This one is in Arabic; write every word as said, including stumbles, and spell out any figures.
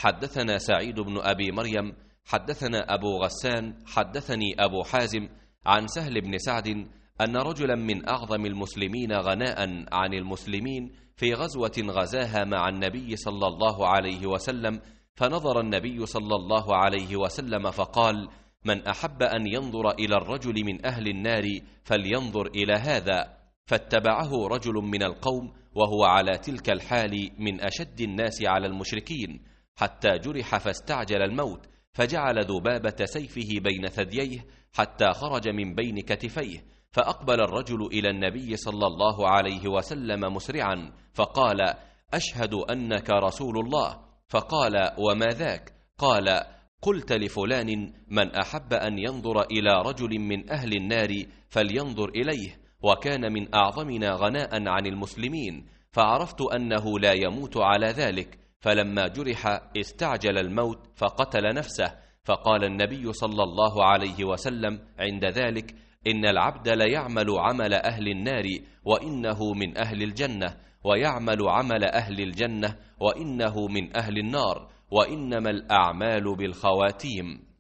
حدثنا سعيد بن أبي مريم حدثنا أبو غسان حدثني أبو حازم عن سهل بن سعد أن رجلا من أعظم المسلمين غناء عن المسلمين في غزوة غزاها مع النبي صلى الله عليه وسلم، فنظر النبي صلى الله عليه وسلم فقال: من أحب أن ينظر إلى الرجل من أهل النار فلينظر إلى هذا. فاتبعه رجل من القوم وهو على تلك الحال من أشد الناس على المشركين، حتى جرح فاستعجل الموت، فجعل ذبابة سيفه بين ثدييه حتى خرج من بين كتفيه، فأقبل الرجل إلى النبي صلى الله عليه وسلم مسرعا فقال: أشهد أنك رسول الله. فقال: وما ذاك؟ قال: قلت لفلان: من أحب أن ينظر إلى رجل من أهل النار فلينظر إليه، وكان من أعظمنا غناء عن المسلمين، فعرفت أنه لا يموت على ذلك، فلما جرح استعجل الموت فقتل نفسه. فقال النبي صلى الله عليه وسلم عند ذلك: إن العبد ليعمل عمل أهل النار وإنه من أهل الجنة، ويعمل عمل أهل الجنة وإنه من أهل النار، وإنما الأعمال بالخواتيم.